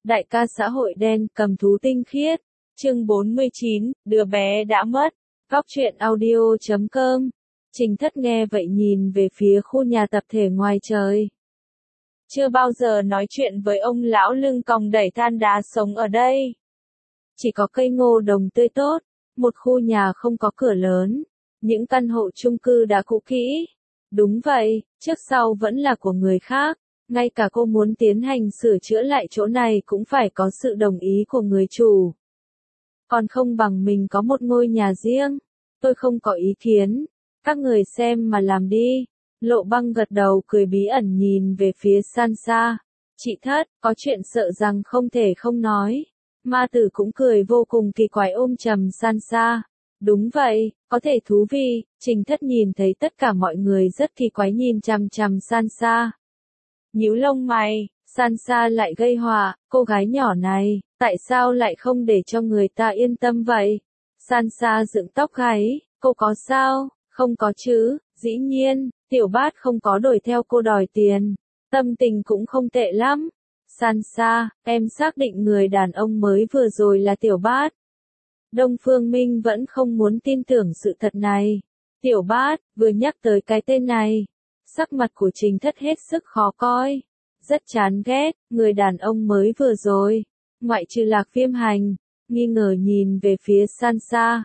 Đại ca xã hội đen cầm thú tinh khiết. Chương 49, đứa bé đã mất. Góc truyện audio.com. Trình Thất nghe vậy nhìn về phía khu nhà tập thể ngoài trời. Chưa bao giờ nói chuyện với ông lão lưng còng đẩy than đá sống ở đây. Chỉ có cây ngô đồng tươi tốt, một khu nhà không có cửa lớn, những căn hộ chung cư đã cũ kỹ. Đúng vậy, trước sau vẫn là của người khác. Ngay cả cô muốn tiến hành sửa chữa lại chỗ này cũng phải có sự đồng ý của người chủ. Còn không bằng mình có một ngôi nhà riêng. Tôi không có ý kiến. Các người xem mà làm đi. Lộ Băng gật đầu cười bí ẩn nhìn về phía Sansa. Chị Thất, có chuyện sợ rằng không thể không nói. Ma Tử cũng cười vô cùng kỳ quái ôm chầm Sansa. Đúng vậy, có thể thú vị. Trình Thất nhìn thấy tất cả mọi người rất kỳ quái nhìn chằm chằm Sansa. Nhíu lông mày, Sansa lại gây họa, cô gái nhỏ này, tại sao lại không để cho người ta yên tâm vậy? Sansa dựng tóc gáy, cô có sao? Không có chứ, dĩ nhiên, Tiểu Bát không có đuổi theo cô đòi tiền, tâm tình cũng không tệ lắm. Sansa, em xác định người đàn ông mới vừa rồi là Tiểu Bát. Đông Phương Minh vẫn không muốn tin tưởng sự thật này. Tiểu Bát, vừa nhắc tới cái tên này. Sắc mặt của Trình Thất hết sức khó coi. Rất chán ghét, người đàn ông mới vừa rồi. Ngoại trừ Lạc Viêm Hành, nghi ngờ nhìn về phía Sansa.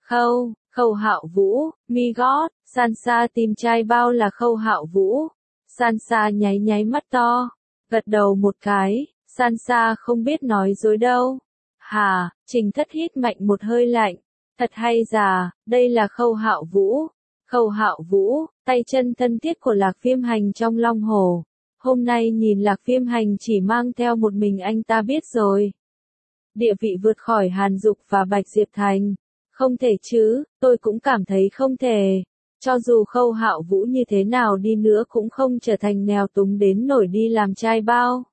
Khâu Hạo Vũ, mi gót, Sansa tìm trai bao là Khâu Hạo Vũ. Sansa nháy nháy mắt to, gật đầu một cái, Sansa không biết nói dối đâu. Hà, Trình Thất hít mạnh một hơi lạnh. Thật hay giả, đây là Khâu Hạo Vũ. Khâu Hạo Vũ, tay chân thân thiết của Lạc Viêm Hành trong Long Hồ. Hôm nay nhìn Lạc Viêm Hành chỉ mang theo một mình anh ta biết rồi. Địa vị vượt khỏi Hàn Dục và Bạch Diệp Thành. Không thể chứ, tôi cũng cảm thấy không thể. Cho dù Khâu Hạo Vũ như thế nào đi nữa cũng không trở thành nghèo túng đến nổi đi làm trai bao.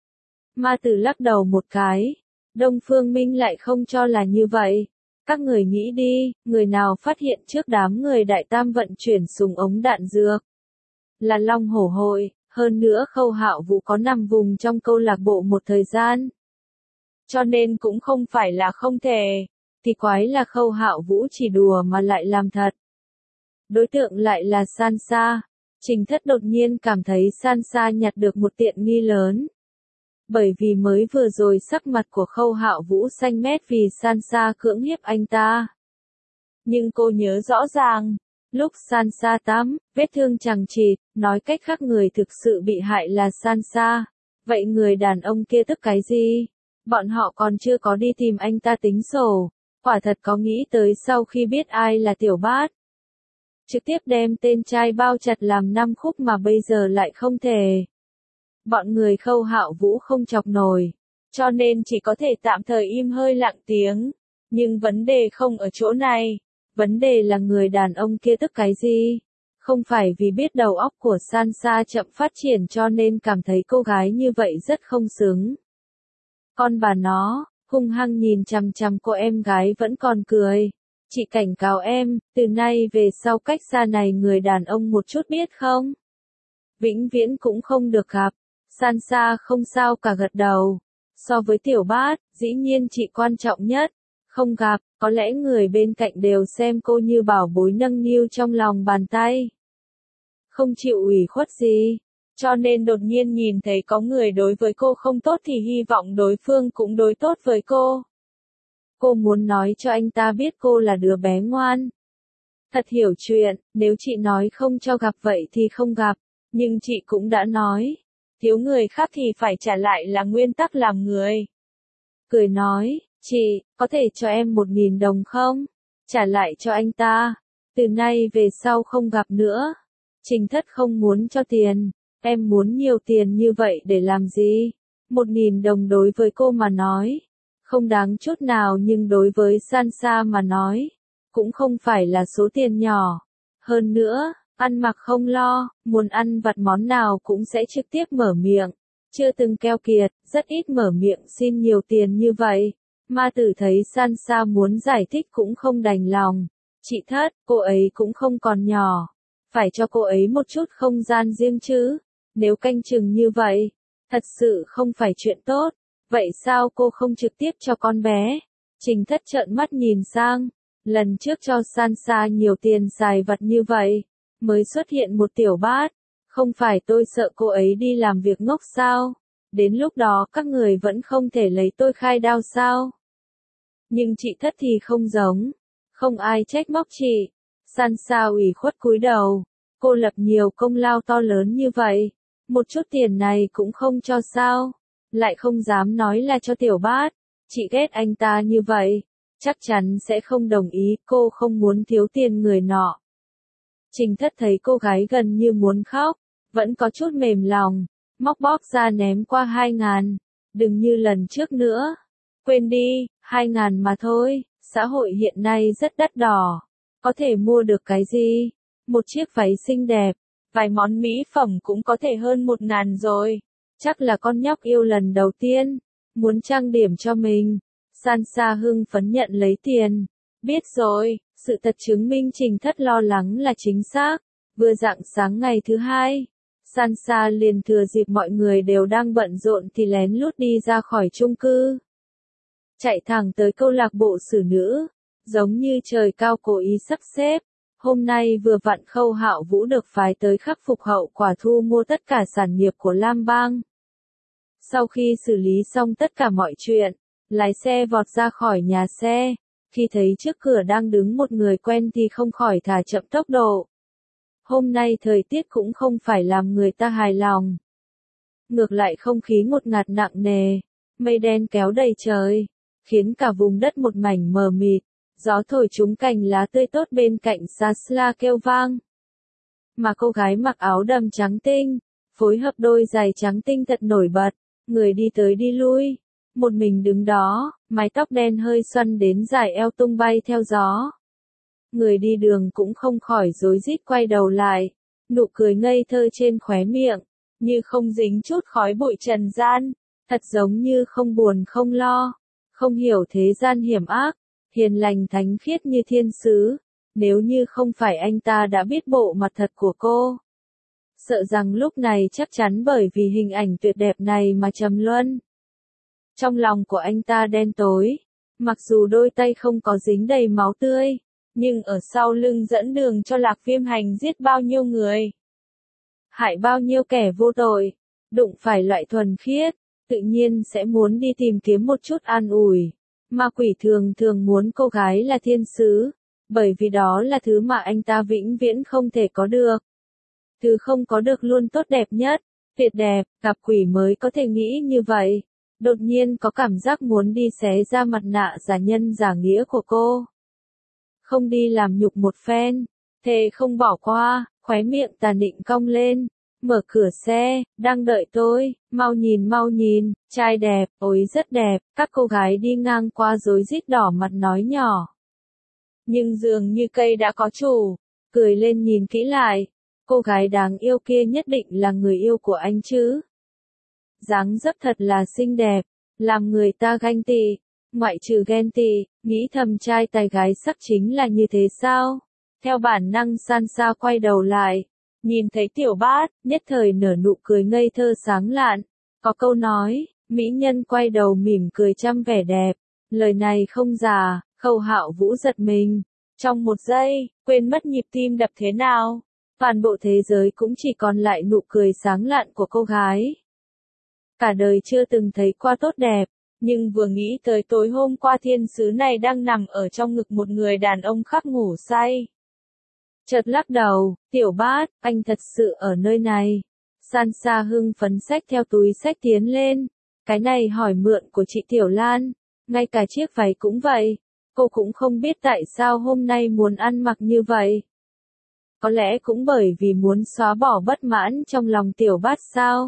Ma Tử lắc đầu một cái. Đông Phương Minh lại không cho là như vậy. Các người nghĩ đi, người nào phát hiện trước đám người Đại Tam vận chuyển súng ống đạn dược? Là Long Hổ Hội, hơn nữa Khâu Hạo Vũ có nằm vùng trong câu lạc bộ một thời gian. Cho nên cũng không phải là không thể. Thì quái là Khâu Hạo Vũ chỉ đùa mà lại làm thật. Đối tượng lại là Sansa. Trình Thất đột nhiên cảm thấy Sansa nhặt được một tiện nghi lớn. Bởi vì mới vừa rồi sắc mặt của Khâu Hạo Vũ xanh mét vì Sansa cưỡng hiếp anh ta. Nhưng cô nhớ rõ ràng, lúc Sansa tắm, vết thương chằng chịt, nói cách khác người thực sự bị hại là Sansa. Vậy người đàn ông kia tức cái gì? Bọn họ còn chưa có đi tìm anh ta tính sổ, quả thật có nghĩ tới sau khi biết ai là Tiểu Bát. Trực tiếp đem tên trai bao chặt làm 5 khúc mà bây giờ lại không thể. Bọn người Khâu Hạo Vũ không chọc nổi, cho nên chỉ có thể tạm thời im hơi lặng tiếng. Nhưng vấn đề không ở chỗ này, vấn đề là người đàn ông kia tức cái gì? Không phải vì biết đầu óc của Sansa chậm phát triển cho nên cảm thấy cô gái như vậy rất không xứng. Con bà nó, hung hăng nhìn chằm chằm cô em gái vẫn còn cười. Chị cảnh cáo em, từ nay về sau cách xa này người đàn ông một chút biết không? Vĩnh viễn cũng không được gặp. Sansa không sao cả gật đầu. So với Tiểu Bát, dĩ nhiên chị quan trọng nhất. Không gặp, có lẽ người bên cạnh đều xem cô như bảo bối nâng niu trong lòng bàn tay. Không chịu ủy khuất gì. Cho nên đột nhiên nhìn thấy có người đối với cô không tốt thì hy vọng đối phương cũng đối tốt với cô. Cô muốn nói cho anh ta biết cô là đứa bé ngoan. Thật hiểu chuyện, nếu chị nói không cho gặp vậy thì không gặp. Nhưng chị cũng đã nói. Thiếu người khác thì phải trả lại là nguyên tắc làm người. Cười nói, chị, có thể cho em 1.000 đồng không? Trả lại cho anh ta. Từ nay về sau không gặp nữa. Trình Thất không muốn cho tiền. Em muốn nhiều tiền như vậy để làm gì? 1.000 đồng đối với cô mà nói. Không đáng chút nào nhưng đối với Sansa mà nói. Cũng không phải là số tiền nhỏ. Hơn nữa. Ăn mặc không lo, muốn ăn vặt món nào cũng sẽ trực tiếp mở miệng. Chưa từng keo kiệt, rất ít mở miệng xin nhiều tiền như vậy. Ma Tử thấy Sansa muốn giải thích cũng không đành lòng. Chị Thất, cô ấy cũng không còn nhỏ. Phải cho cô ấy một chút không gian riêng chứ. Nếu canh chừng như vậy, thật sự không phải chuyện tốt. Vậy sao cô không trực tiếp cho con bé? Trình Thất trợn mắt nhìn sang, lần trước cho Sansa nhiều tiền xài vặt như vậy, mới xuất hiện một tiểu bát, không phải tôi sợ cô ấy đi làm việc ngốc sao? Đến lúc đó các người vẫn không thể lấy tôi khai đao sao? Nhưng chị Thất thì không giống, không ai trách móc chị. Sansa ủy khuất cúi đầu, cô lập nhiều công lao to lớn như vậy, một chút tiền này cũng không cho sao, lại không dám nói là cho tiểu bát, chị ghét anh ta như vậy, chắc chắn sẽ không đồng ý, cô không muốn thiếu tiền người nọ. Trình Thất thấy cô gái gần như muốn khóc, vẫn có chút mềm lòng, móc bóp ra ném qua 2.000, đừng như lần trước nữa, quên đi, 2.000 mà thôi, xã hội hiện nay rất đắt đỏ, có thể mua được cái gì? Một chiếc váy xinh đẹp, vài món mỹ phẩm cũng có thể hơn 1.000 rồi, chắc là con nhóc yêu lần đầu tiên, muốn trang điểm cho mình. Sansa hưng phấn nhận lấy tiền, biết rồi, sự thật chứng minh Trình Thất lo lắng là chính xác, vừa rạng sáng ngày thứ hai. Sansa liền thừa dịp mọi người đều đang bận rộn thì lén lút đi ra khỏi chung cư. Chạy thẳng tới câu lạc bộ xử nữ, giống như trời cao cố ý sắp xếp. Hôm nay vừa vặn Khâu Hạo Vũ được phái tới khắc phục hậu quả thu mua tất cả sản nghiệp của Lam Bang. Sau khi xử lý xong tất cả mọi chuyện, lái xe vọt ra khỏi nhà xe. Khi thấy trước cửa đang đứng một người quen thì không khỏi thả chậm tốc độ. Hôm nay thời tiết cũng không phải làm người ta hài lòng. Ngược lại không khí ngột ngạt nặng nề, mây đen kéo đầy trời, khiến cả vùng đất một mảnh mờ mịt, gió thổi trúng cành lá tươi tốt bên cạnh Sasla kêu vang. Mà cô gái mặc áo đầm trắng tinh, phối hợp đôi giày trắng tinh thật nổi bật, người đi tới đi lui, một mình đứng đó, mái tóc đen hơi xoăn đến dài eo tung bay theo gió. Người đi đường cũng không khỏi rối rít quay đầu lại, nụ cười ngây thơ trên khóe miệng, như không dính chút khói bụi trần gian, thật giống như không buồn không lo, không hiểu thế gian hiểm ác, hiền lành thánh khiết như thiên sứ, nếu như không phải anh ta đã biết bộ mặt thật của cô. Sợ rằng lúc này chắc chắn bởi vì hình ảnh tuyệt đẹp này mà trầm luân. Trong lòng của anh ta đen tối, mặc dù đôi tay không có dính đầy máu tươi, nhưng ở sau lưng dẫn đường cho Lạc Viêm Hành giết bao nhiêu người, hại bao nhiêu kẻ vô tội, đụng phải loại thuần khiết, tự nhiên sẽ muốn đi tìm kiếm một chút an ủi. Ma quỷ thường thường muốn cô gái là thiên sứ, bởi vì đó là thứ mà anh ta vĩnh viễn không thể có được. Thứ không có được luôn tốt đẹp nhất, tuyệt đẹp, gặp quỷ mới có thể nghĩ như vậy. Đột nhiên có cảm giác muốn đi xé ra mặt nạ giả nhân giả nghĩa của cô. Không đi làm nhục một phen, thề không bỏ qua, khóe miệng tà nịnh cong lên, mở cửa xe, đang đợi tôi, mau nhìn, trai đẹp, ôi rất đẹp, các cô gái đi ngang qua rối rít đỏ mặt nói nhỏ. Nhưng dường như cây đã có chủ, cười lên nhìn kỹ lại, cô gái đáng yêu kia nhất định là người yêu của anh chứ. Dáng dấp thật là xinh đẹp, làm người ta ganh tị, ngoại trừ ghen tị, nghĩ thầm trai tài gái sắc chính là như thế sao? Theo bản năng Sansa quay đầu lại, nhìn thấy tiểu bát, nhất thời nở nụ cười ngây thơ sáng lạn, có câu nói, mỹ nhân quay đầu mỉm cười trăm vẻ đẹp, lời này không giả, Khâu Hạo Vũ giật mình, trong một giây, quên mất nhịp tim đập thế nào, toàn bộ thế giới cũng chỉ còn lại nụ cười sáng lạn của cô gái. Cả đời chưa từng thấy qua tốt đẹp, nhưng vừa nghĩ tới tối hôm qua thiên sứ này đang nằm ở trong ngực một người đàn ông khác ngủ say. Chợt lắc đầu, tiểu bát, anh thật sự ở nơi này. Sansa hưng phấn xách theo túi xách tiến lên, cái này hỏi mượn của chị Tiểu Lan, ngay cả chiếc váy cũng vậy, cô cũng không biết tại sao hôm nay muốn ăn mặc như vậy. Có lẽ cũng bởi vì muốn xóa bỏ bất mãn trong lòng tiểu bát sao.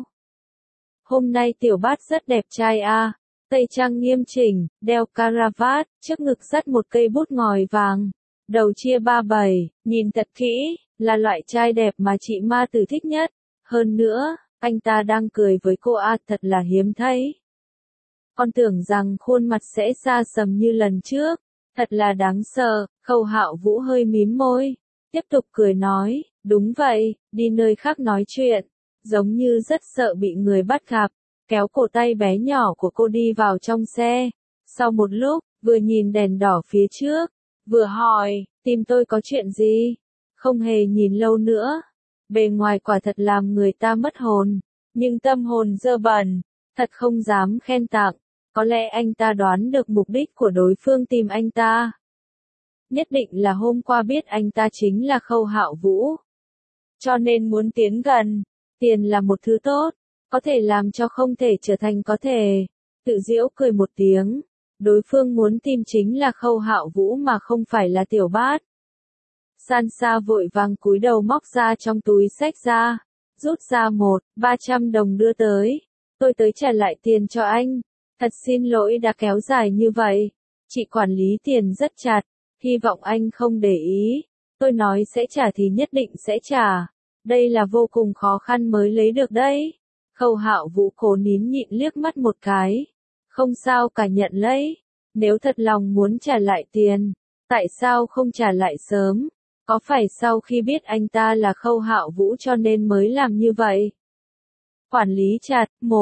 Hôm nay tiểu bát rất đẹp trai à, tây trang nghiêm chỉnh, đeo caravat, trước ngực dắt một cây bút ngòi vàng, đầu chia 3/7, nhìn thật kỹ, là loại trai đẹp mà chị ma tử thích nhất. Hơn nữa, anh ta đang cười với cô à, thật là hiếm thấy. Con tưởng rằng khuôn mặt sẽ xa sầm như lần trước, thật là đáng sợ. Khâu Hạo Vũ hơi mím môi, tiếp tục cười nói, đúng vậy, đi nơi khác nói chuyện, giống như rất sợ bị người bắt gặp. kéo cổ tay bé nhỏ của cô đi vào trong xe. Sau một lúc, vừa nhìn đèn đỏ phía trước, vừa hỏi, tìm tôi có chuyện gì? Không hề nhìn lâu nữa. Bề ngoài quả thật làm người ta mất hồn, nhưng tâm hồn dơ bẩn, thật không dám khen tặng. Có lẽ anh ta đoán được mục đích của đối phương tìm anh ta. Nhất định là hôm qua biết anh ta chính là Khâu Hạo Vũ, cho nên muốn tiến gần. Tiền là một thứ tốt, có thể làm cho không thể trở thành có thể. Tự giễu cười một tiếng. Đối phương muốn tìm chính là Khâu Hạo Vũ mà không phải là Tiểu Bát. Sansa vội vàng cúi đầu móc ra trong túi xách ra, rút ra 300 đồng đưa tới. Tôi tới trả lại tiền cho anh. Thật xin lỗi đã kéo dài như vậy. Chị quản lý tiền rất chặt, hy vọng anh không để ý. Tôi nói sẽ trả thì nhất định sẽ trả. Đây là vô cùng khó khăn mới lấy được đấy. Khâu Hạo Vũ cố nín nhịn liếc mắt một cái. Không sao cả, nhận lấy. Nếu thật lòng muốn trả lại tiền, tại sao không trả lại sớm? Có phải sau khi biết anh ta là Khâu Hạo Vũ cho nên mới làm như vậy? Quản lý chặt,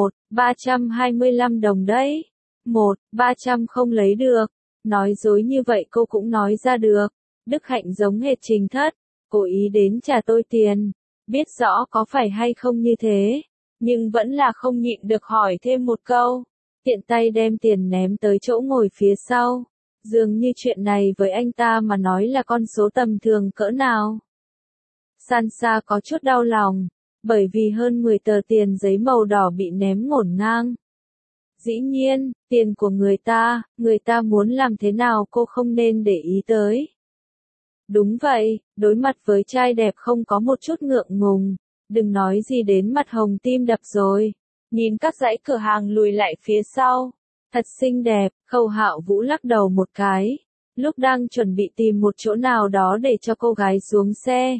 325 đồng đấy. 300 không lấy được. Nói dối như vậy cô cũng nói ra được. Đức Hạnh giống hệt Trình Thất, cố ý đến trả tôi tiền. Biết rõ có phải hay không như thế, nhưng vẫn là không nhịn được hỏi thêm một câu. Tiện tay đem tiền ném tới chỗ ngồi phía sau. Dường như chuyện này với anh ta mà nói là con số tầm thường cỡ nào. Sansa có chút đau lòng, bởi vì hơn 10 tờ tiền giấy màu đỏ bị ném ngổn ngang. Dĩ nhiên, tiền của người ta muốn làm thế nào cô không nên để ý tới. Đúng vậy, đối mặt với trai đẹp không có một chút ngượng ngùng, đừng nói gì đến mặt hồng tim đập rồi. Nhìn các dãy cửa hàng lùi lại phía sau, thật xinh đẹp. Khâu Hạo Vũ lắc đầu một cái, lúc đang chuẩn bị tìm một chỗ nào đó để cho cô gái xuống xe.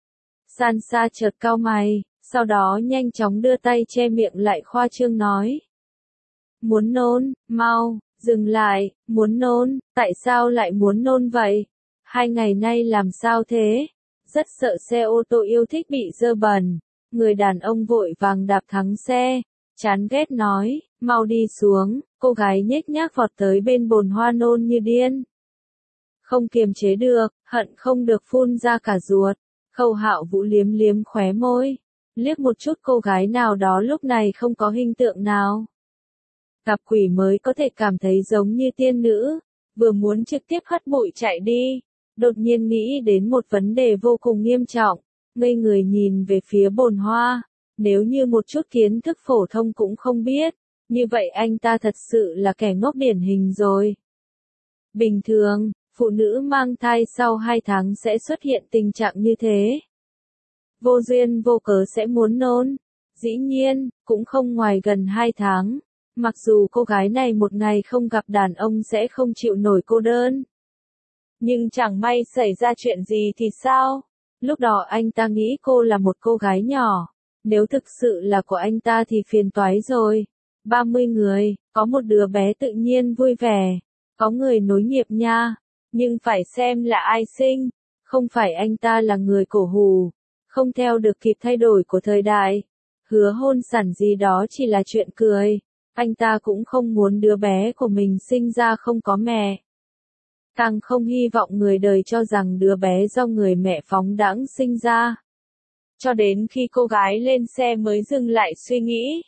Sansa chợt cau mày, sau đó nhanh chóng đưa tay che miệng lại khoa trương nói. Muốn nôn, mau, dừng lại, muốn nôn, tại sao lại muốn nôn vậy? 2 ngày nay làm sao thế? Rất sợ xe ô tô yêu thích bị dơ bẩn. Người đàn ông vội vàng đạp thắng xe, chán ghét nói, mau đi xuống. Cô gái nhếch nhác vọt tới bên bồn hoa nôn như điên. Không kiềm chế được, hận không được phun ra cả ruột. Khâu Hạo Vũ liếm liếm khóe môi, liếc một chút cô gái nào đó lúc này không có hình tượng nào. Gặp quỷ mới có thể cảm thấy giống như tiên nữ, vừa muốn trực tiếp hất bụi chạy đi, đột nhiên nghĩ đến một vấn đề vô cùng nghiêm trọng, ngây người nhìn về phía bồn hoa, nếu như một chút kiến thức phổ thông cũng không biết, như vậy anh ta thật sự là kẻ ngốc điển hình rồi. Bình thường, phụ nữ mang thai sau 2 tháng sẽ xuất hiện tình trạng như thế. Vô duyên vô cớ sẽ muốn nôn, dĩ nhiên, cũng không ngoài gần 2 tháng. Mặc dù cô gái này một ngày không gặp đàn ông sẽ không chịu nổi cô đơn. Nhưng chẳng may xảy ra chuyện gì thì sao? Lúc đó anh ta nghĩ cô là một cô gái nhỏ. Nếu thực sự là của anh ta thì phiền toái rồi. 30 người, có một đứa bé tự nhiên vui vẻ. Có người nối nghiệp nha. Nhưng phải xem là ai sinh. Không phải anh ta là người cổ hủ. Không theo được kịp thay đổi của thời đại. Hứa hôn sản gì đó chỉ là chuyện cười. Anh ta cũng không muốn đứa bé của mình sinh ra không có mẹ. Càng không hy vọng người đời cho rằng đứa bé do người mẹ phóng đãng sinh ra. Cho đến khi cô gái lên xe mới dừng lại suy nghĩ.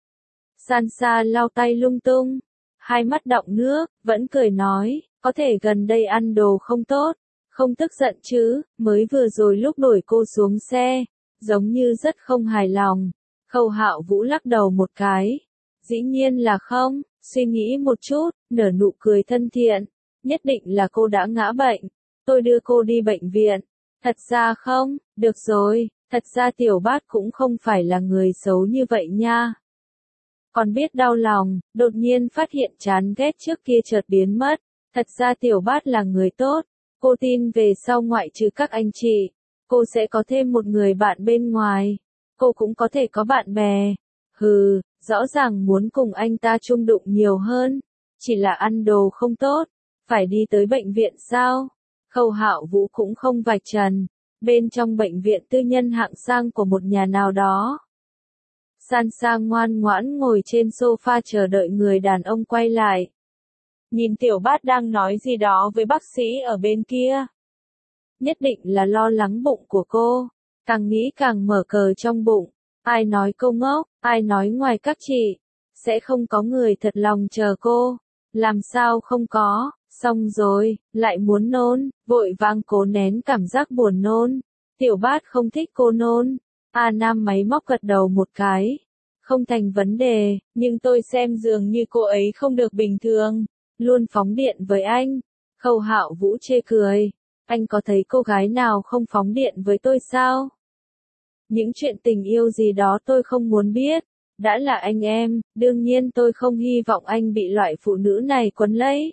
Sansa lau tay lung tung, hai mắt đọng nước, vẫn cười nói, có thể gần đây ăn đồ không tốt, không tức giận chứ, mới vừa rồi lúc đuổi cô xuống xe, giống như rất không hài lòng. Khâu Hạo Vũ lắc đầu một cái. Dĩ nhiên là không, suy nghĩ một chút, nở nụ cười thân thiện. Nhất định là cô đã ngã bệnh. Tôi đưa cô đi bệnh viện. Thật ra không, được rồi, thật ra Tiểu Bát cũng không phải là người xấu như vậy nha. Còn biết đau lòng, đột nhiên phát hiện chán ghét trước kia chợt biến mất. Thật ra Tiểu Bát là người tốt. Cô tin về sau ngoại trừ các anh chị, cô sẽ có thêm một người bạn bên ngoài. Cô cũng có thể có bạn bè. Hừ, rõ ràng muốn cùng anh ta chung đụng nhiều hơn. Chỉ là ăn đồ không tốt. Phải đi tới bệnh viện sao? Khâu Hạo Vũ cũng không vạch trần. Bên trong bệnh viện tư nhân hạng sang của một nhà nào đó. Sansa ngoan ngoãn ngồi trên sofa chờ đợi người đàn ông quay lại. Nhìn Tiểu Bát đang nói gì đó với bác sĩ ở bên kia. Nhất định là lo lắng bụng của cô. Càng nghĩ càng mở cờ trong bụng. Ai nói cô ngốc, ai nói ngoài các chị. Sẽ không có người thật lòng chờ cô. Làm sao không có, xong rồi, lại muốn nôn, vội vàng cố nén cảm giác buồn nôn. Tiểu Bát không thích cô nôn. A Nam máy móc gật đầu một cái. Không thành vấn đề, nhưng tôi xem dường như cô ấy không được bình thường. Luôn phóng điện với anh. Khâu Hạo Vũ chê cười. Anh có thấy cô gái nào không phóng điện với tôi sao? Những chuyện tình yêu gì đó tôi không muốn biết. Đã là anh em, đương nhiên tôi không hy vọng anh bị loại phụ nữ này quấn lấy.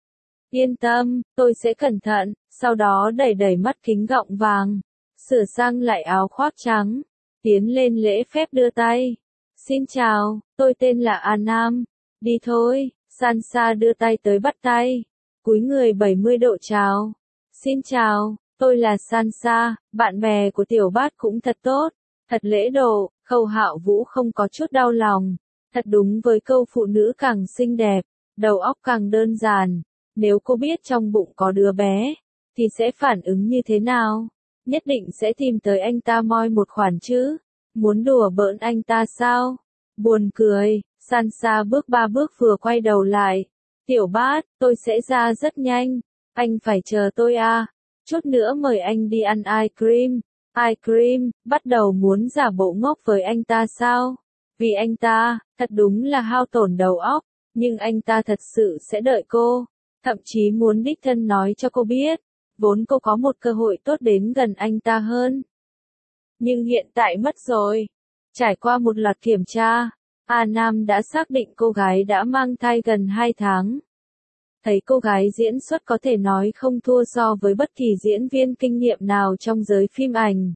Yên tâm, tôi sẽ cẩn thận, sau đó đẩy đẩy mắt kính gọng vàng. Sửa sang lại áo khoác trắng. Tiến lên lễ phép đưa tay. Xin chào, tôi tên là A Nam. Đi thôi, Sansa đưa tay tới bắt tay. Cúi người 70 độ chào. Xin chào, tôi là Sansa, bạn bè của Tiểu Bát cũng thật tốt, thật lễ độ. Khâu Hạo Vũ không có chút đau lòng. Thật đúng với câu phụ nữ càng xinh đẹp, đầu óc càng đơn giản. Nếu cô biết trong bụng có đứa bé, thì sẽ phản ứng như thế nào? Nhất định sẽ tìm tới anh ta moi một khoản chứ. Muốn đùa bỡn anh ta sao? Buồn cười, Sansa bước 3 bước vừa quay đầu lại. Tiểu Bát, tôi sẽ ra rất nhanh. Anh phải chờ tôi à? Chút nữa mời anh đi ăn ice cream. Ice cream, bắt đầu muốn giả bộ ngốc với anh ta sao? Vì anh ta, thật đúng là hao tổn đầu óc. Nhưng anh ta thật sự sẽ đợi cô. Thậm chí muốn đích thân nói cho cô biết. Vốn cô có một cơ hội tốt đến gần anh ta hơn. Nhưng hiện tại mất rồi. Trải qua một loạt kiểm tra, A Nam đã xác định cô gái đã mang thai gần 2 tháng. Thấy cô gái diễn xuất có thể nói không thua so với bất kỳ diễn viên kinh nghiệm nào trong giới phim ảnh.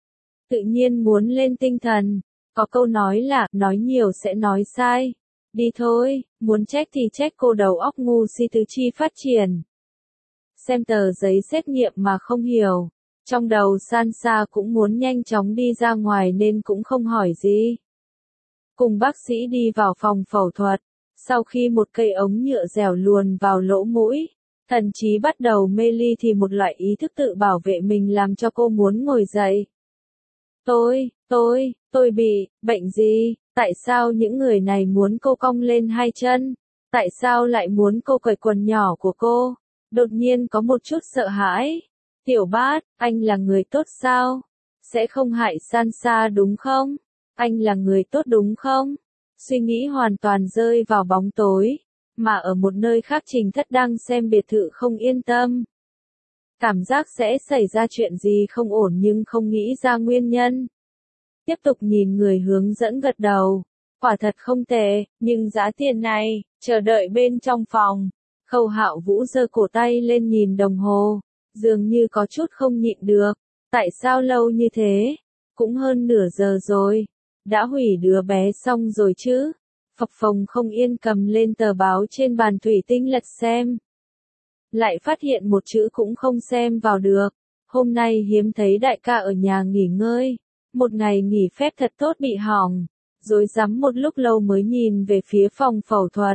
Tự nhiên muốn lên tinh thần. Có câu nói là, nói nhiều sẽ nói sai. Đi thôi, muốn trách thì trách cô đầu óc ngu si tứ chi phát triển. Xem tờ giấy xét nghiệm mà không hiểu. Trong đầu Sansa cũng muốn nhanh chóng đi ra ngoài nên cũng không hỏi gì. Cùng bác sĩ đi vào phòng phẫu thuật. Sau khi một cây ống nhựa dẻo luồn vào lỗ mũi, thần trí bắt đầu mê ly thì một loại ý thức tự bảo vệ mình làm cho cô muốn ngồi dậy. Tôi bị, bệnh gì? Tại sao những người này muốn cô cong lên hai chân? Tại sao lại muốn cô cởi quần nhỏ của cô? Đột nhiên có một chút sợ hãi. Tiểu Bát, anh là người tốt sao? Sẽ không hại Sansa đúng không? Anh là người tốt đúng không? Suy nghĩ hoàn toàn rơi vào bóng tối. Mà ở một nơi khác Trình Thất đang xem biệt thự không yên tâm. Cảm giác sẽ xảy ra chuyện gì không ổn nhưng không nghĩ ra nguyên nhân. Tiếp tục nhìn người hướng dẫn gật đầu. Quả thật không tệ, nhưng giá tiền này, chờ đợi bên trong phòng. Khâu Hạo Vũ giơ cổ tay lên nhìn đồng hồ. Dường như có chút không nhịn được. Tại sao lâu như thế? Cũng hơn nửa giờ rồi. Đã hủy đứa bé xong rồi chứ? Phập phồng không yên cầm lên tờ báo trên bàn thủy tinh lật xem. Lại phát hiện một chữ cũng không xem vào được. Hôm nay hiếm thấy đại ca ở nhà nghỉ ngơi. Một ngày nghỉ phép thật tốt bị hỏng. Rối rắm một lúc lâu mới nhìn về phía phòng phẫu thuật.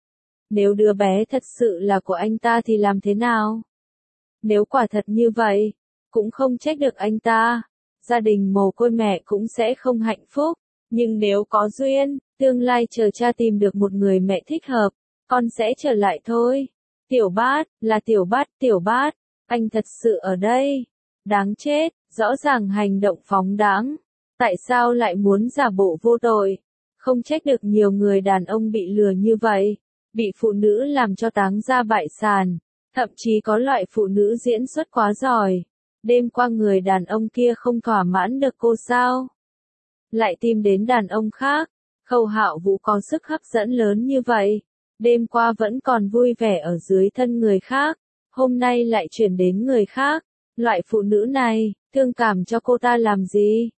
Nếu đứa bé thật sự là của anh ta thì làm thế nào? Nếu quả thật như vậy, cũng không trách được anh ta. Gia đình mồ côi mẹ cũng sẽ không hạnh phúc. Nhưng nếu có duyên, tương lai chờ cha tìm được một người mẹ thích hợp, con sẽ trở lại thôi. Tiểu Bát, là Tiểu Bát, anh thật sự ở đây. Đáng chết, rõ ràng hành động phóng đãng. Tại sao lại muốn giả bộ vô tội? Không trách được nhiều người đàn ông bị lừa như vậy. Bị phụ nữ làm cho táng ra bại sản. Thậm chí có loại phụ nữ diễn xuất quá giỏi. Đêm qua người đàn ông kia không thỏa mãn được cô sao? Lại tìm đến đàn ông khác. Khâu Hạo Vũ có sức hấp dẫn lớn như vậy. Đêm qua vẫn còn vui vẻ ở dưới thân người khác. Hôm nay lại chuyển đến người khác. Loại phụ nữ này, thương cảm cho cô ta làm gì?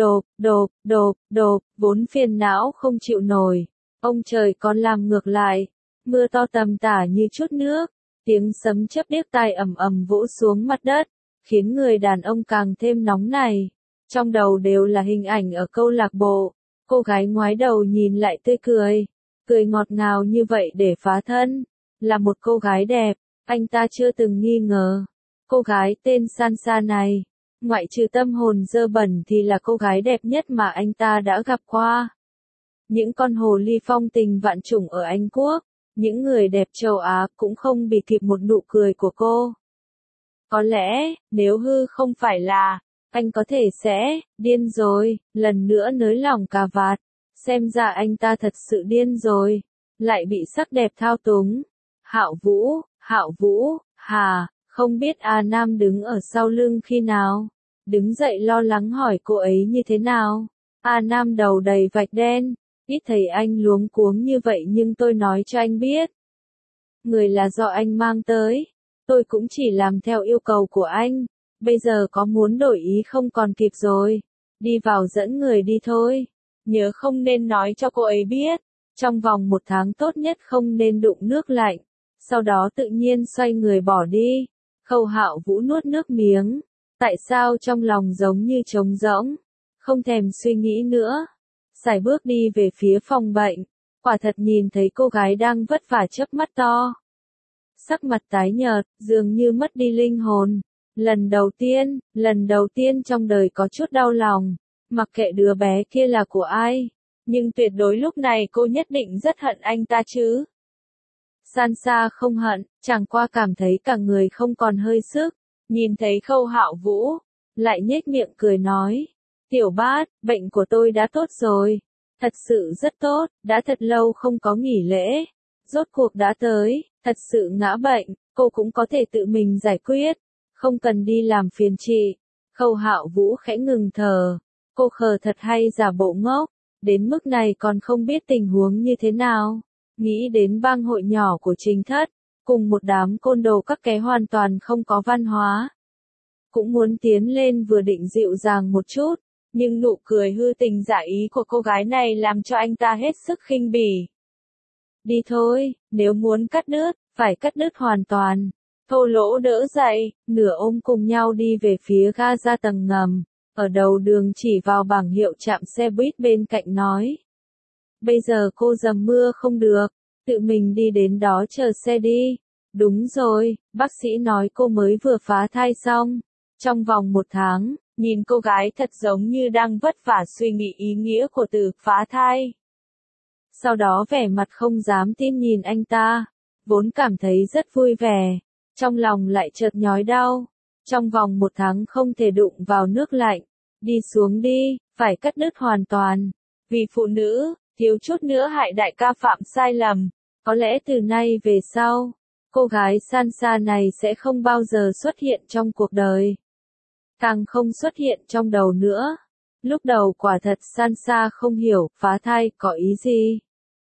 Đột, vốn phiền não không chịu nổi. Ông trời còn làm ngược lại. Mưa to tầm tả như chút nước. Tiếng sấm chớp điếc tai ầm ầm vỗ xuống mặt đất. Khiến người đàn ông càng thêm nóng này. Trong đầu đều là hình ảnh ở câu lạc bộ. Cô gái ngoái đầu nhìn lại tươi cười. Cười ngọt ngào như vậy để phá thân. Là một cô gái đẹp, anh ta chưa từng nghi ngờ. Cô gái tên Sansa này, ngoại trừ tâm hồn dơ bẩn thì là cô gái đẹp nhất mà anh ta đã gặp qua. Những con hồ ly phong tình vạn chủng ở Anh Quốc, những người đẹp châu Á cũng không bì kịp một nụ cười của cô. Có lẽ, nếu hư không phải là, anh có thể sẽ, điên rồi, lần nữa nới lỏng cà vạt. Xem ra anh ta thật sự điên rồi, lại bị sắc đẹp thao túng. Hạo Vũ, hà, không biết A Nam đứng ở sau lưng khi nào. Đứng dậy lo lắng hỏi cô ấy như thế nào. A Nam đầu đầy vạch đen, ít thấy anh luống cuống như vậy nhưng tôi nói cho anh biết. Người là do anh mang tới, tôi cũng chỉ làm theo yêu cầu của anh, bây giờ có muốn đổi ý không còn kịp rồi. Đi vào dẫn người đi thôi, nhớ không nên nói cho cô ấy biết, trong vòng 1 tháng tốt nhất không nên đụng nước lạnh. Sau đó tự nhiên xoay người bỏ đi. Khâu Hạo Vũ nuốt nước miếng. Tại sao trong lòng giống như trống rỗng? Không thèm suy nghĩ nữa. Sải bước đi về phía phòng bệnh. Quả thật nhìn thấy cô gái đang vất vả chớp mắt to. Sắc mặt tái nhợt, dường như mất đi linh hồn. Lần đầu tiên trong đời có chút đau lòng. Mặc kệ đứa bé kia là của ai. Nhưng tuyệt đối lúc này cô nhất định rất hận anh ta chứ. Sansa không hận, chẳng qua cảm thấy cả người không còn hơi sức. Nhìn thấy Khâu Hạo Vũ, lại nhếch miệng cười nói. Tiểu Bát, bệnh của tôi đã tốt rồi. Thật sự rất tốt, đã thật lâu không có nghỉ lễ. Rốt cuộc đã tới, thật sự ngã bệnh, cô cũng có thể tự mình giải quyết. Không cần đi làm phiền chị. Khâu Hạo Vũ khẽ ngừng thở. Cô khờ thật hay giả bộ ngốc, đến mức này còn không biết tình huống như thế nào. Nghĩ đến bang hội nhỏ của Trình Thất, cùng một đám côn đồ các ké hoàn toàn không có văn hóa. Cũng muốn tiến lên vừa định dịu dàng một chút, nhưng nụ cười hư tình giả ý của cô gái này làm cho anh ta hết sức khinh bỉ. Đi thôi, nếu muốn cắt đứt, phải cắt đứt hoàn toàn. Thô Lỗ đỡ dậy, nửa ôm cùng nhau đi về phía ga ra tầng ngầm. Ở đầu đường chỉ vào bảng hiệu trạm xe buýt bên cạnh nói. Bây giờ cô dầm mưa không được, tự mình đi đến đó chờ xe đi. Đúng rồi, bác sĩ nói cô mới vừa phá thai xong. Trong vòng 1 tháng, nhìn cô gái thật giống như đang vất vả suy nghĩ ý nghĩa của từ phá thai. Sau đó vẻ mặt không dám tin nhìn anh ta, vốn cảm thấy rất vui vẻ, trong lòng lại chợt nhói đau. Trong vòng 1 tháng không thể đụng vào nước lạnh, đi xuống đi, phải cắt đứt hoàn toàn. Vì phụ nữ, thiếu chút nữa hại đại ca phạm sai lầm, có lẽ từ nay về sau, cô gái Sansa này sẽ không bao giờ xuất hiện trong cuộc đời. Càng không xuất hiện trong đầu nữa. Lúc đầu quả thật Sansa không hiểu phá thai có ý gì.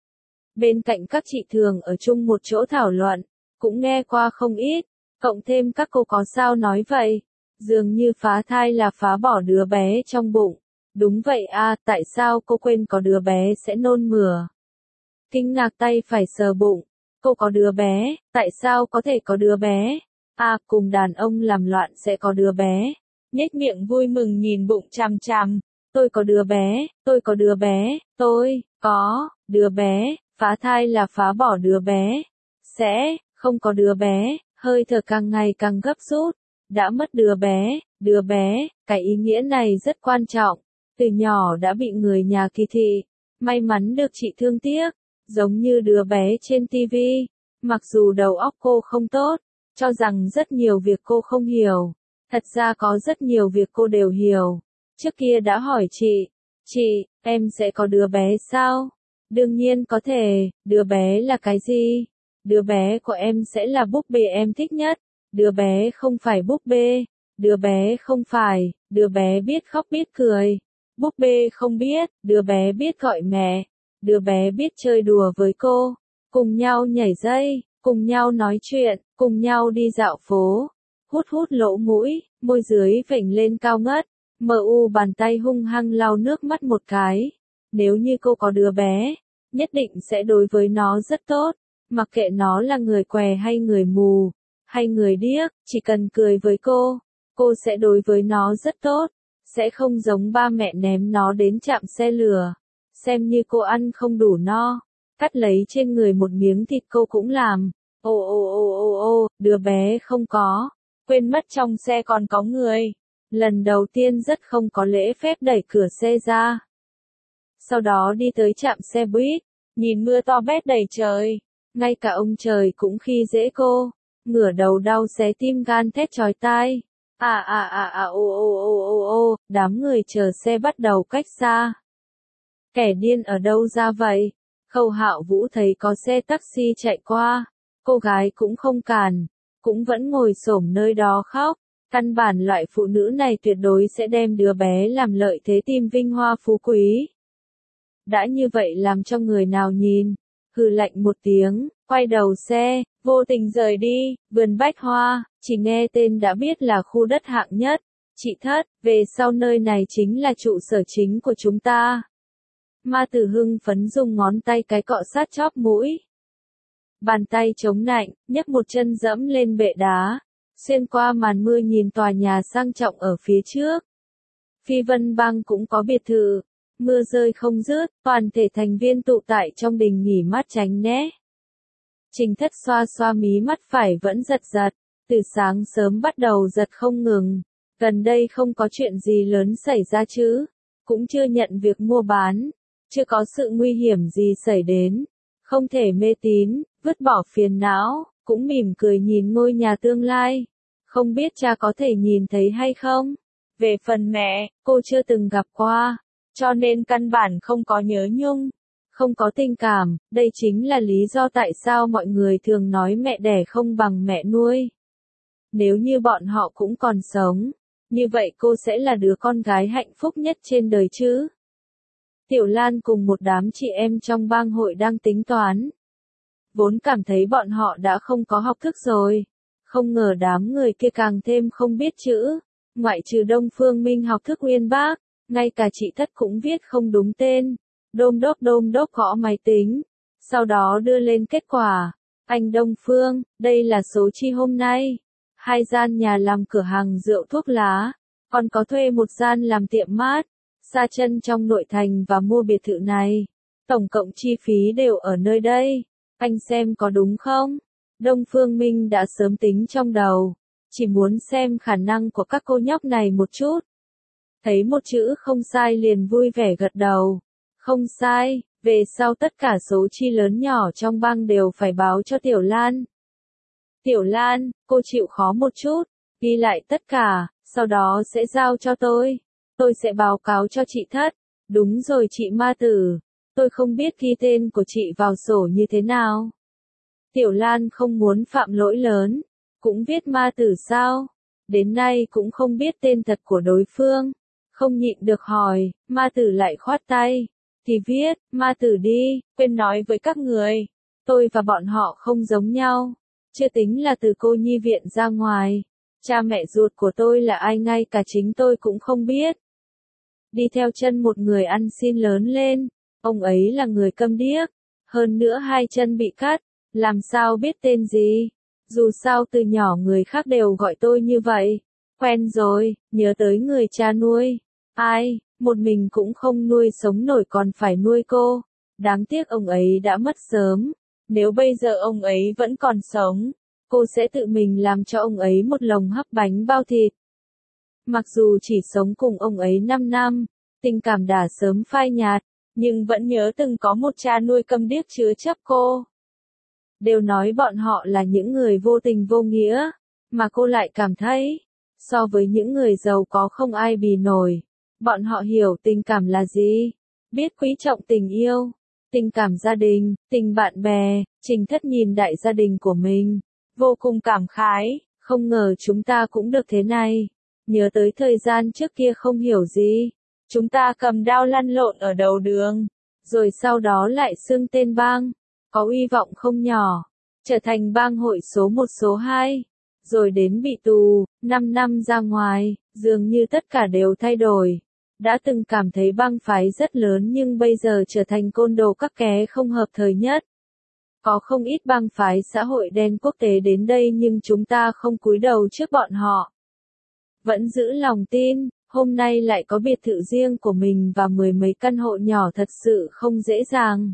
Bên cạnh các chị thường ở chung một chỗ thảo luận, cũng nghe qua không ít, cộng thêm các cô có sao nói vậy. Dường như phá thai là phá bỏ đứa bé trong bụng. Đúng vậy à, tại sao cô quên có đứa bé sẽ nôn mửa? Kinh ngạc tay phải sờ bụng. Cô có đứa bé, tại sao có thể có đứa bé? À, cùng đàn ông làm loạn sẽ có đứa bé. Nhếch miệng vui mừng nhìn bụng chằm chằm. Tôi có đứa bé, tôi có đứa bé, tôi có đứa bé, phá thai là phá bỏ đứa bé. Sẽ không có đứa bé, hơi thở càng ngày càng gấp rút. Đã mất đứa bé, cái ý nghĩa này rất quan trọng. Từ nhỏ đã bị người nhà kỳ thị, may mắn được chị thương tiếc, giống như đứa bé trên tivi. Mặc dù đầu óc cô không tốt, cho rằng rất nhiều việc cô không hiểu, thật ra có rất nhiều việc cô đều hiểu. Trước kia đã hỏi chị, em sẽ có đứa bé sao? Đương nhiên có thể, đứa bé là cái gì? Đứa bé của em sẽ là búp bê em thích nhất. Đứa bé không phải búp bê, đứa bé không phải, đứa bé biết khóc biết cười. Búp bê không biết, đứa bé biết gọi mẹ, đứa bé biết chơi đùa với cô, cùng nhau nhảy dây, cùng nhau nói chuyện, cùng nhau đi dạo phố, hút lỗ mũi, môi dưới vểnh lên cao ngất, bàn tay hung hăng lau nước mắt một cái. Nếu như cô có đứa bé, nhất định sẽ đối với nó rất tốt, mặc kệ nó là người què hay người mù, hay người điếc, chỉ cần cười với cô sẽ đối với nó rất tốt. Sẽ không giống ba mẹ ném nó đến trạm xe lửa, xem như cô ăn không đủ no, cắt lấy trên người một miếng thịt cô cũng làm. Ô, đứa bé không có, quên mất trong xe còn có người. Lần đầu tiên rất không có lễ phép đẩy cửa xe ra. Sau đó đi tới trạm xe buýt, nhìn mưa to bét đầy trời, ngay cả ông trời cũng khi dễ cô, ngửa đầu đau xé tim gan thét chói tai. Ô, đám người chờ xe bắt đầu cách xa. Kẻ điên ở đâu ra vậy? Khâu Hạo Vũ thấy có xe taxi chạy qua, cô gái cũng không cản, cũng vẫn ngồi xổm nơi đó khóc. Căn bản loại phụ nữ này tuyệt đối sẽ đem đứa bé làm lợi thế tìm vinh hoa phú quý. Đã như vậy làm cho người nào nhìn, hừ lạnh một tiếng, quay đầu xe, vô tình rời đi, vườn bách hoa, chỉ nghe tên đã biết là khu đất hạng nhất. Chị Thất, về sau nơi này chính là trụ sở chính của chúng ta. Ma Tử hưng phấn dùng ngón tay cái cọ sát chóp mũi. Bàn tay chống nạnh, nhấc một chân dẫm lên bệ đá, xuyên qua màn mưa nhìn tòa nhà sang trọng ở phía trước. Phi Vân Bang cũng có biệt thự, mưa rơi không dứt, toàn thể thành viên tụ tại trong đình nghỉ mát tránh né. Trình Thất xoa xoa mí mắt phải vẫn giật giật, từ sáng sớm bắt đầu giật không ngừng, gần đây không có chuyện gì lớn xảy ra chứ, cũng chưa nhận việc mua bán, chưa có sự nguy hiểm gì xảy đến, không thể mê tín, vứt bỏ phiền não, cũng mỉm cười nhìn ngôi nhà tương lai, không biết cha có thể nhìn thấy hay không. Về phần mẹ, cô chưa từng gặp qua, cho nên căn bản không có nhớ nhung, không có tình cảm, đây chính là lý do tại sao mọi người thường nói mẹ đẻ không bằng mẹ nuôi. Nếu như bọn họ cũng còn sống, như vậy cô sẽ là đứa con gái hạnh phúc nhất trên đời chứ. Tiểu Lan cùng một đám chị em trong bang hội đang tính toán. Vốn cảm thấy bọn họ đã không có học thức rồi, không ngờ đám người kia càng thêm không biết chữ, ngoại trừ Đông Phương Minh học thức uyên bác, ngay cả chị Thất cũng viết không đúng tên, đôm đốc gõ máy tính, sau đó đưa lên kết quả. Anh Đông Phương, đây là số chi hôm nay. 2 gian nhà làm cửa hàng rượu thuốc lá, còn có thuê một gian làm tiệm mát, xa chân trong nội thành và mua biệt thự này. Tổng cộng chi phí đều ở nơi đây. Anh xem có đúng không? Đông Phương Minh đã sớm tính trong đầu, chỉ muốn xem khả năng của các cô nhóc này một chút. Thấy một chữ không sai liền vui vẻ gật đầu. Không sai, về sau tất cả số chi lớn nhỏ trong bang đều phải báo cho Tiểu Lan. Tiểu Lan, cô chịu khó một chút, ghi lại tất cả, sau đó sẽ giao cho tôi. Tôi sẽ báo cáo cho chị Thất. Đúng rồi chị Ma Tử, tôi không biết ghi tên của chị vào sổ như thế nào. Tiểu Lan không muốn phạm lỗi lớn, cũng viết Ma Tử sao? Đến nay cũng không biết tên thật của đối phương. Không nhịn được hỏi, Ma Tử lại khoát tay. Thì viết, Ma Tử đi, quên nói với các người. Tôi và bọn họ không giống nhau. Chưa tính là từ cô nhi viện ra ngoài. Cha mẹ ruột của tôi là ai ngay cả chính tôi cũng không biết. Đi theo chân một người ăn xin lớn lên. Ông ấy là người câm điếc. Hơn nữa 2 chân bị cắt. Làm sao biết tên gì? Dù sao từ nhỏ người khác đều gọi tôi như vậy. Quen rồi, nhớ tới người cha nuôi. Ai, một mình cũng không nuôi sống nổi còn phải nuôi cô. Đáng tiếc ông ấy đã mất sớm. Nếu bây giờ ông ấy vẫn còn sống, cô sẽ tự mình làm cho ông ấy một lồng hấp bánh bao thịt. Mặc dù chỉ sống cùng ông ấy 5 năm, tình cảm đã sớm phai nhạt, nhưng vẫn nhớ từng có một cha nuôi câm điếc chứa chấp cô. Đều nói bọn họ là những người vô tình vô nghĩa, mà cô lại cảm thấy, so với những người giàu có không ai bì nổi. Bọn họ hiểu tình cảm là gì, biết quý trọng tình yêu, tình cảm gia đình, tình bạn bè. Trình Thất nhìn đại gia đình của mình, vô cùng cảm khái, không ngờ chúng ta cũng được thế này. Nhớ tới thời gian trước kia không hiểu gì, chúng ta cầm đao lăn lộn ở đầu đường, rồi sau đó lại xưng tên bang, có uy vọng không nhỏ, trở thành bang hội số 1 số 2, rồi đến bị tù, 5 năm ra ngoài, dường như tất cả đều thay đổi. Đã từng cảm thấy bang phái rất lớn nhưng bây giờ trở thành côn đồ các ké không hợp thời nhất. Có không ít bang phái xã hội đen quốc tế đến đây nhưng chúng ta không cúi đầu trước bọn họ. Vẫn giữ lòng tin, Hôm nay lại có biệt thự riêng của mình và 10 mấy căn hộ nhỏ thật sự không dễ dàng.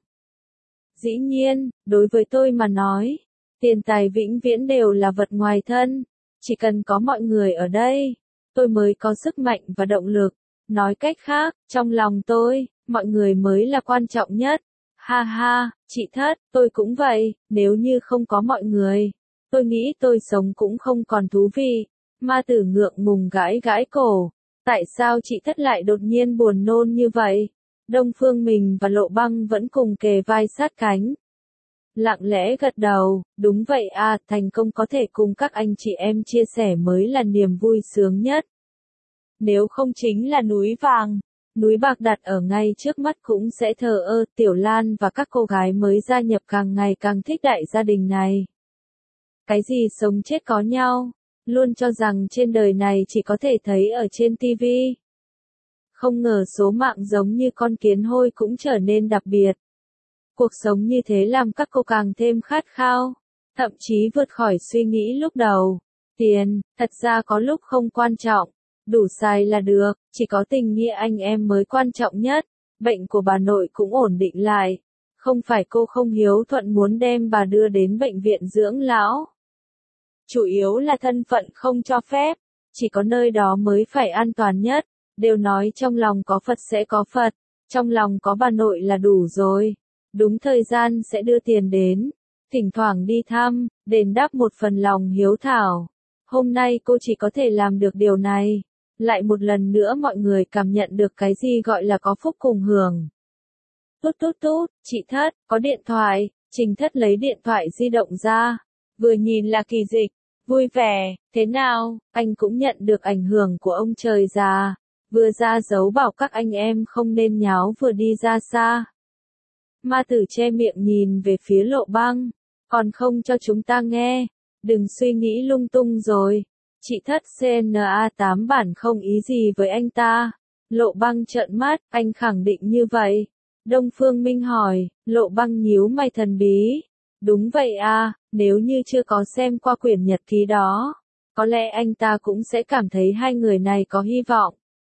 Dĩ nhiên, đối với tôi mà nói, tiền tài vĩnh viễn đều là vật ngoài thân. Chỉ cần có mọi người ở đây, tôi mới có sức mạnh và động lực. Nói cách khác, trong lòng tôi, mọi người mới là quan trọng nhất. Ha ha, chị Thất, tôi cũng vậy, nếu như không có mọi người, tôi nghĩ tôi sống cũng không còn thú vị. Ma Tử ngượng ngùng gãi gãi cổ. Tại sao chị Thất lại đột nhiên buồn nôn như vậy? Đông Phương mình và Lộ Băng vẫn cùng kề vai sát cánh. Lặng lẽ gật đầu, đúng vậy à, thành công có thể cùng các anh chị em chia sẻ mới là niềm vui sướng nhất. Nếu không chính là núi vàng, núi bạc đặt ở ngay trước mắt cũng sẽ thờ ơ. Tiểu Lan và các cô gái mới gia nhập càng ngày càng thích đại gia đình này. Cái gì sống chết có nhau, luôn cho rằng trên đời này chỉ có thể thấy ở trên TV. Không ngờ số mạng giống như con kiến hôi cũng trở nên đặc biệt. Cuộc sống như thế làm các cô càng thêm khát khao, thậm chí vượt khỏi suy nghĩ lúc đầu. Tiền, thật ra có lúc không quan trọng, đủ xài là được, chỉ có tình nghĩa anh em mới quan trọng nhất. Bệnh của bà nội cũng ổn định lại. Không phải cô không hiếu thuận muốn đem bà đưa đến bệnh viện dưỡng lão. Chủ yếu là thân phận không cho phép, chỉ có nơi đó mới phải an toàn nhất. Đều nói trong lòng có Phật sẽ có Phật, trong lòng có bà nội là đủ rồi. Đúng thời gian sẽ đưa tiền đến, thỉnh thoảng đi thăm, đền đáp một phần lòng hiếu thảo. Hôm nay cô chỉ có thể làm được điều này. Lại một lần nữa mọi người cảm nhận được cái gì gọi là có phúc cùng hưởng. Tút tút tút, chị Thất, có điện thoại. Trình Thất lấy điện thoại di động ra, vừa nhìn là Kỳ Dịch. Vui vẻ, thế nào, anh cũng nhận được ảnh hưởng của ông trời già. Vừa ra dấu bảo các anh em không nên nháo vừa đi ra xa. Ma Tử che miệng nhìn về phía Lộ Băng. Còn không cho chúng ta nghe. Đừng suy nghĩ lung tung rồi. Chị Thất CNA 8 bản không ý gì với anh ta. Lộ Băng trợn mắt, anh khẳng định như vậy. Đông Phương Minh hỏi, Lộ Băng nhíu mày thần bí. Đúng vậy à, nếu như chưa có xem qua quyển nhật ký đó, có lẽ anh ta cũng sẽ cảm thấy hai người này có hy vọng.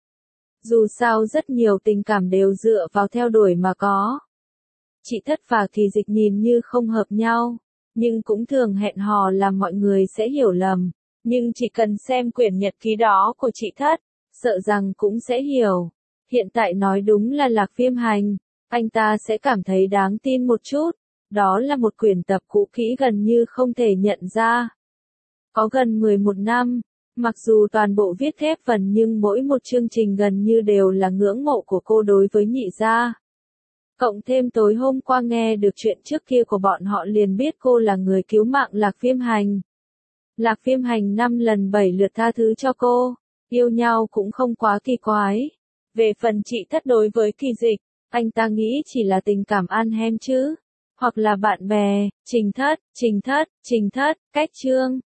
Dù sao rất nhiều tình cảm đều dựa vào theo đuổi mà có. Chị Thất và Kỳ Dịch nhìn như không hợp nhau, nhưng cũng thường hẹn hò làm mọi người sẽ hiểu lầm. Nhưng chỉ cần xem quyển nhật ký đó của chị Thất, sợ rằng cũng sẽ hiểu. Hiện tại nói đúng là Lạc Viêm Hành, anh ta sẽ cảm thấy đáng tin một chút. Đó là một quyển tập cũ kỹ gần như không thể nhận ra. Có gần 11 năm, mặc dù toàn bộ viết thép vần nhưng mỗi một chương trình gần như đều là ngưỡng mộ của cô đối với Nhị gia. Cộng thêm tối hôm qua nghe được chuyện trước kia của bọn họ liền biết cô là người cứu mạng Lạc Viêm Hành. Lạc Viêm Hành 5 lần 7 lượt tha thứ cho cô, yêu nhau cũng không quá kỳ quái. Về phần chị Thất đối với Kỳ Dịch, anh ta nghĩ chỉ là tình cảm ăn hem chứ, hoặc là bạn bè. Trình Thất, cách chương.